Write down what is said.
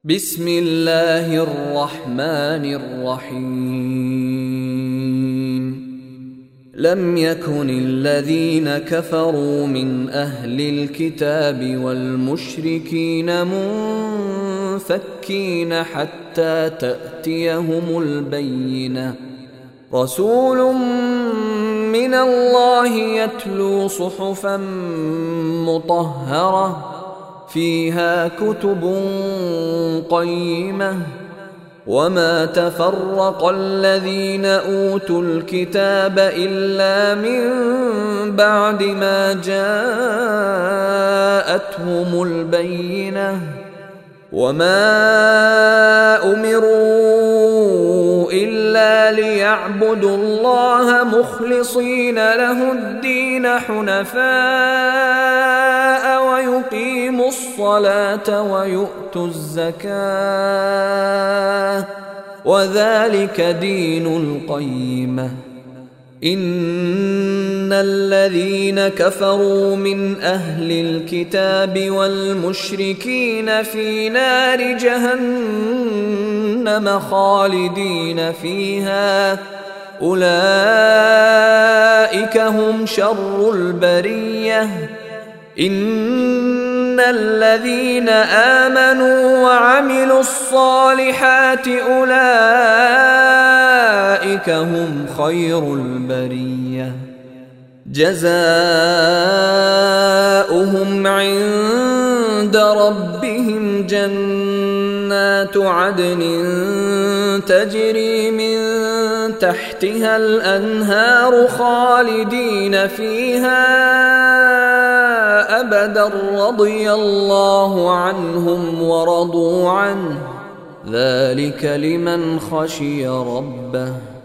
بسم الله الرحمن الرحيم. لم يكن الذين كفروا من أهل الكتاب والمشركين منفكين حتى تأتيهم البينة. رسول من الله يتلو صحفا مطهرة فيها كتب قيمة. وما تفرق الذين أوتوا الكتاب إلا من بعد ما جاءتهم البينة. وما أمروا إلا ليعبدوا الله مخلصين له الدين حنفاء ويقيموا الصلاة ويؤتوا الزكاة وذلك دين القيمة. إن الذين كفروا من أهل الكتاب والمشركين في نار جهنم خالدين فيها أولئك هم شر البرية. إن الذين آمنوا وعملوا الصالحات أولئك هم خير البرية. جزاؤهم عند ربهم جنات عدن تجري من تحتها الأنهار خالدين فيها أبدا رضي الله عنهم ورضوا عنه ذلك لمن خشي ربه.